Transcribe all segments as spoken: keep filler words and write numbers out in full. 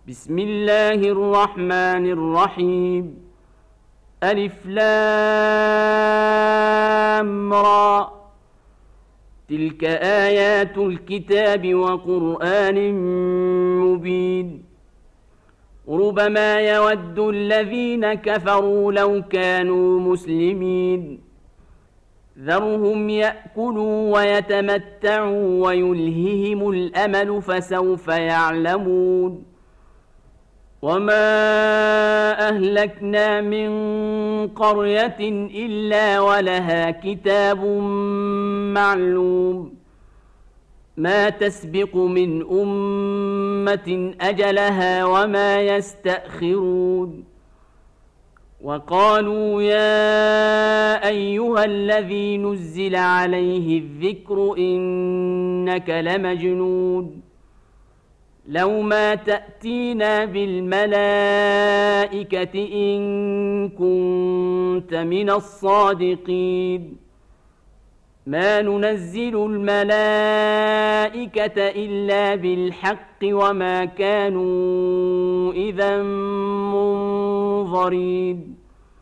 بسم الله الرحمن الرحيم. ألف لام را، تلك آيات الكتاب وقرآن مبين. ربما يود الذين كفروا لو كانوا مسلمين. ذرهم يأكلوا ويتمتعوا ويلههم الأمل فسوف يعلمون. وما أهلكنا من قرية إلا ولها كتاب معلوم، ما تسبق من أمة أجلها وما يستأخرون. وقالوا يا أيها الذي نزل عليه الذكر إنك لمجنون، لو ما تأتينا بالملائكة إن كنت من الصادقين. ما ننزل الملائكة إلا بالحق وما كانوا إذا منظرين.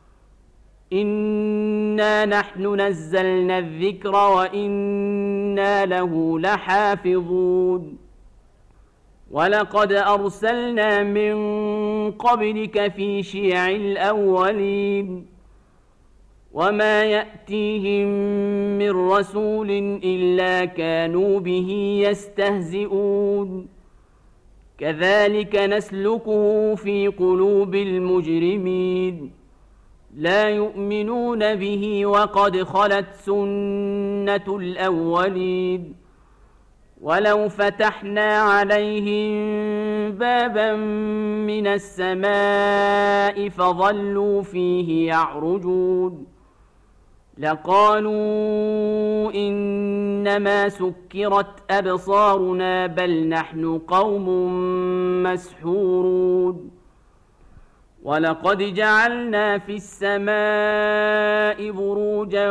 إنا نحن نزلنا الذكر وإنا له لحافظون. ولقد أرسلنا من قبلك في شيع الأولين، وما يأتيهم من رسول إلا كانوا به يستهزئون. كذلك نسلكه في قلوب المجرمين، لا يؤمنون به وقد خلت سنة الأولين. ولو فتحنا عليهم بابا من السماء فظلوا فيه يعرجون لقالوا إنما سكرت أبصارنا بل نحن قوم مسحورون. ولقد جعلنا في السماء بروجا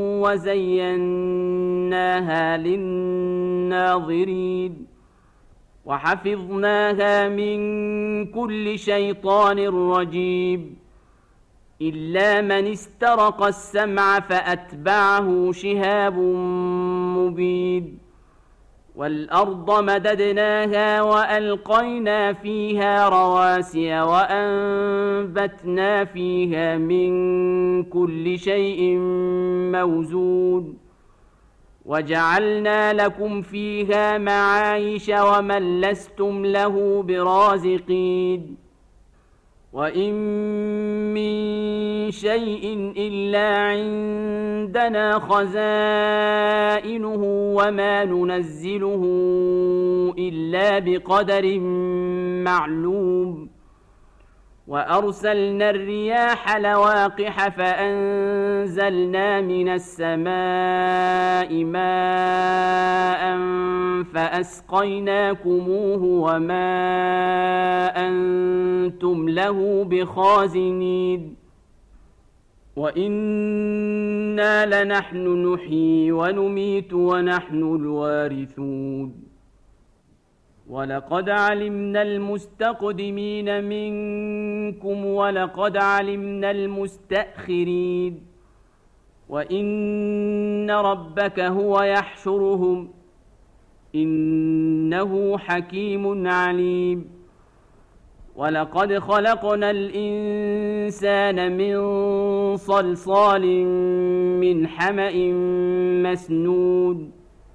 وزيناها للناظرين وحفظناها من كل شيطان رجيم إلا من استرق السمع فأتبعه شهاب مبين. والأرض مددناها وألقينا فيها رواسي وأنبتنا فيها من كل شيء موزون وجعلنا لكم فيها معايش ومن لستم له برازقين. وإن من شيء إلا عندنا خزائنه وما ننزله إلا بقدر معلوم. وأرسلنا الرياح لواقح فأنزلنا من السماء ماء فأسقيناكموه وما أنتم له بخازنين. وإنا لنحن نحيي ونميت ونحن الوارثون. ولقد علمنا المستقدمين منكم ولقد علمنا المستأخرين وإن ربك هو يحشرهم إنه حكيم عليم. ولقد خلقنا الإنسان من صلصال من حمأ مسنون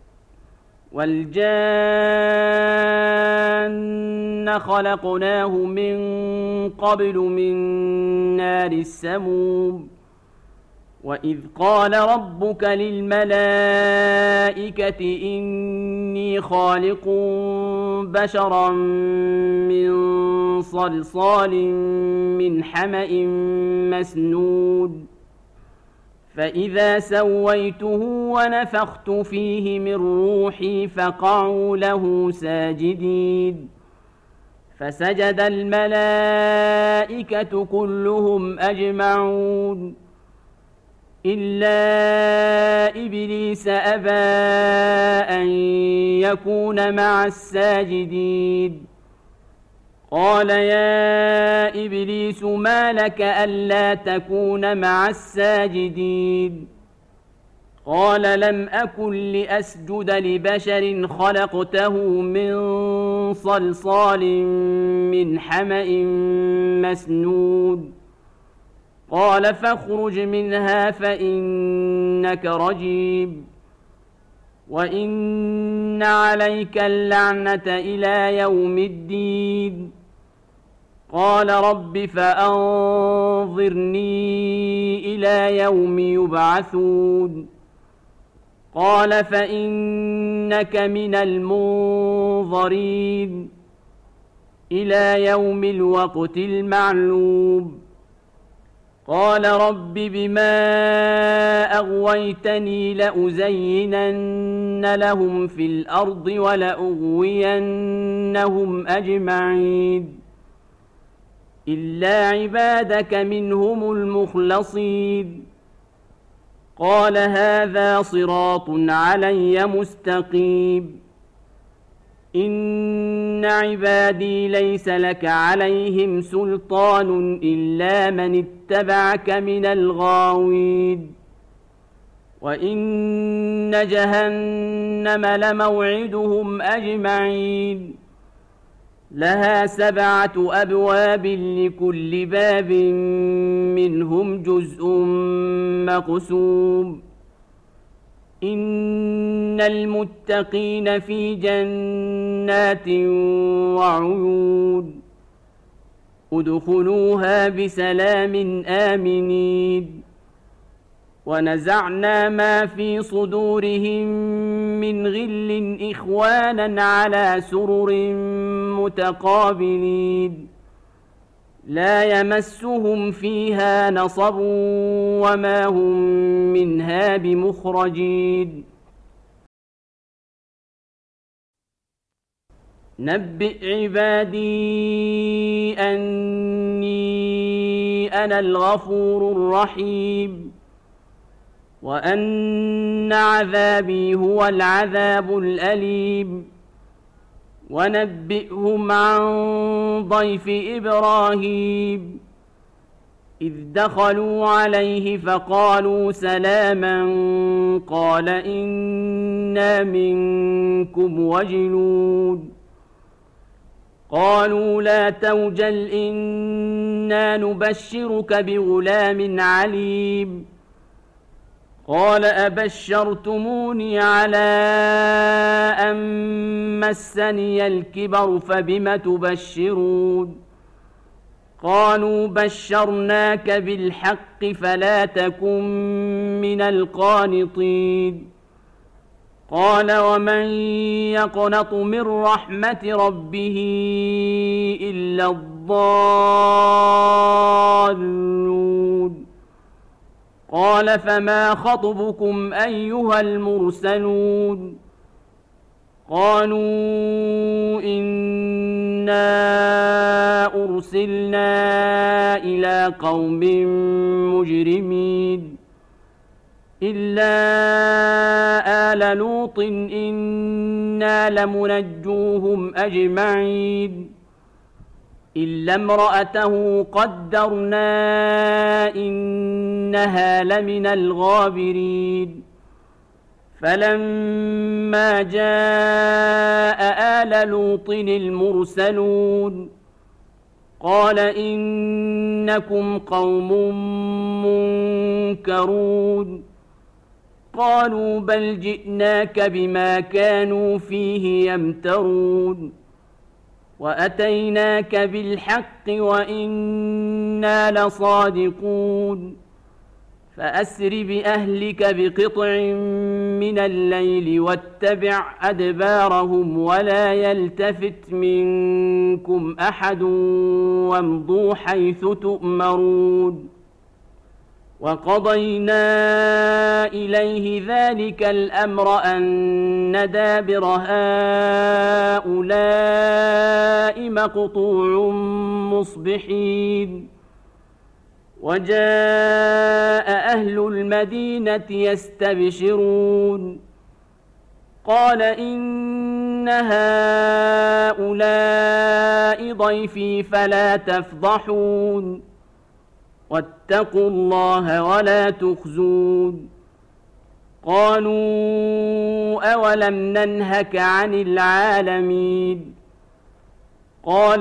والجان خلقناه من قبل من نار السموم. وإذ قال ربك للملائكة إني خالق بشرا من صلصال من حمأ مسنون فإذا سويته ونفخت فيه من روحي فقعوا له ساجدين. فسجد الملائكة كلهم أجمعون إلا إبليس أبى أن يكون مع الساجدين. قال يا إبليس ما لك ألا تكون مع الساجدين قال لم أكن لأسجد لبشر خلقته من صلصال من حمأ مسنود قال فاخرج منها فإنك رجيم وإن عليك اللعنة إلى يوم الدين قال رب فأنظرني إلى يوم يبعثون قال فإنك من المنظرين إلى يوم الوقت المعلوم قال رب بما أغويتني لأزينن لهم في الأرض ولأغوينهم أجمعين إلا عبادك منهم المخلصين قال هذا صراط علي مستقيم إن عبادي ليس لك عليهم سلطان إلا من اتبعك من الغاوين وإن جهنم لموعدهم أجمعين لها سبعة أبواب لكل باب منهم جزء مقسوم إن المتقين في جنات وعيون ادخلوها بسلام آمنين ونزعنا ما في صدورهم من غل إخوانا على سرر متقابلين لا يمسهم فيها نصب وما هم منها بمخرجين نبئ عبادي أني أنا الغفور الرحيم وأن عذابي هو العذاب الأليم ونبئهم عن ضيف إبراهيم إذ دخلوا عليه فقالوا سلاما قال إنا منكم وجلون قالوا لا توجل إنا نبشرك بغلام عليم قال أبشرتموني على أن مسني الكبر فبم تبشرون قالوا بشرناك بالحق فلا تكن من القانطين قال ومن يقنط من رحمة ربه إلا الضالون قال فما خطبكم أيها المرسلون قالوا إنا أرسلنا إلى قوم مجرمين إلا آل لوط إنا لمنجوهم أجمعين إلا امرأته قدرنا إنها لمن الغابرين فلما جاء آل لوط المرسلون قال إنكم قوم منكرون قالوا بل جئناك بما كانوا فيه يمترون وأتيناك بالحق وإنا لصادقون فأسر بأهلك بقطع من الليل واتبع أدبارهم ولا يلتفت منكم أحد وامضوا حيث تؤمرون وقضينا إليه ذلك الأمر أن دابر هؤلاء مقطوع مصبحين وجاء أهل المدينة يستبشرون قال إن إن هؤلاء ضيفي فلا تفضحون واتقوا الله ولا تخزون قالوا أولم ننهك عن العالمين قال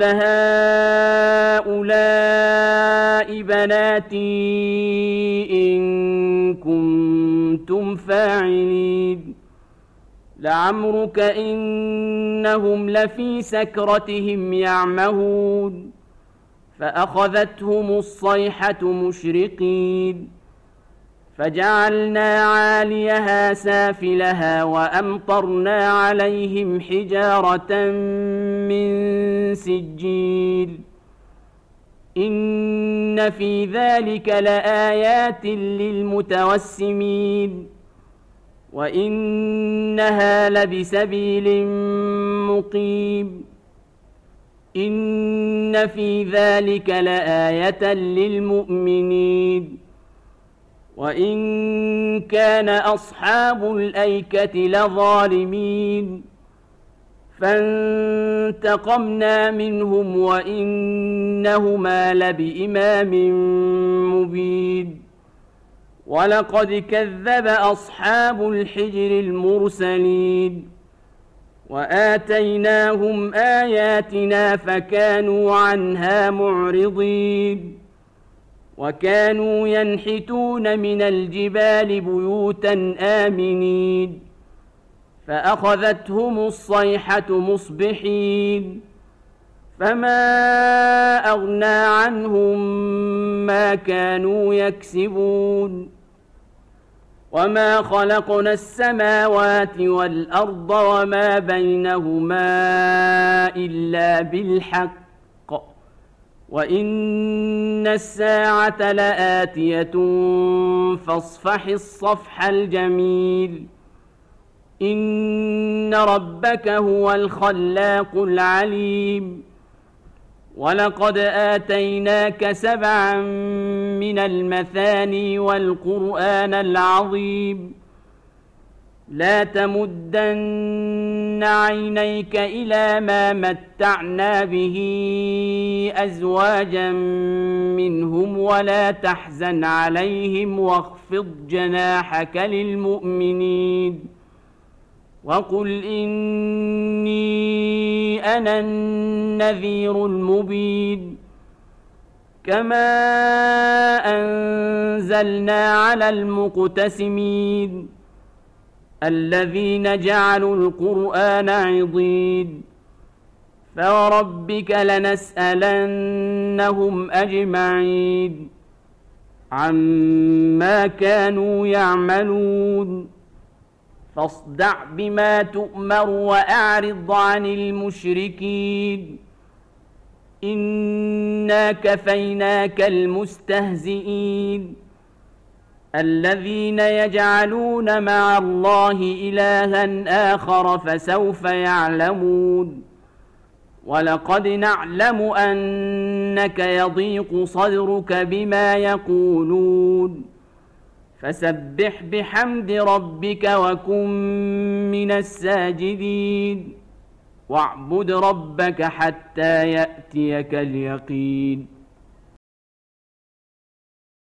هؤلاء بناتي إن كنتم فاعلين لعمرك إنهم لفي سكرتهم يعمهون فأخذتهم الصيحة مشرقين فجعلنا عاليها سافلها وأمطرنا عليهم حجارة من سجيل إن في ذلك لآيات للمتوسمين وإنها لبسبيل مقيم إن في ذلك لآية للمؤمنين وإن كان أصحاب الأيكة لظالمين فانتقمنا منهم وإنهما لبإمام مبين ولقد كذب أصحاب الحجر المرسلين وآتيناهم آياتنا فكانوا عنها معرضين وكانوا ينحتون من الجبال بيوتا آمنين فأخذتهم الصيحة مصبحين فما أغنى عنهم ما كانوا يكسبون وما خلقنا السماوات والأرض وما بينهما إلا بالحق وإن الساعة لآتية فاصفح الصفح الجميل إن ربك هو الخلاق العليم ولقد آتيناك سبعا من المثاني والقرآن العظيم لا تمدن عينيك إلى ما متعنا به أزواجا منهم ولا تحزن عليهم واخفض جناحك للمؤمنين وقل إني أنا النذير المبين كما أنزلنا على المقتسمين الذين جعلوا القرآن عضين فوربك لنسألنهم أجمعين عما كانوا يعملون فاصدع بما تؤمر وأعرض عن المشركين إنا كفيناك المستهزئين الذين يجعلون مع الله إلها آخر فسوف يعلمون ولقد نعلم أنك يضيق صدرك بما يقولون فسبح بحمد ربك وكن من الساجدين واعبد ربك حتى يأتيك اليقين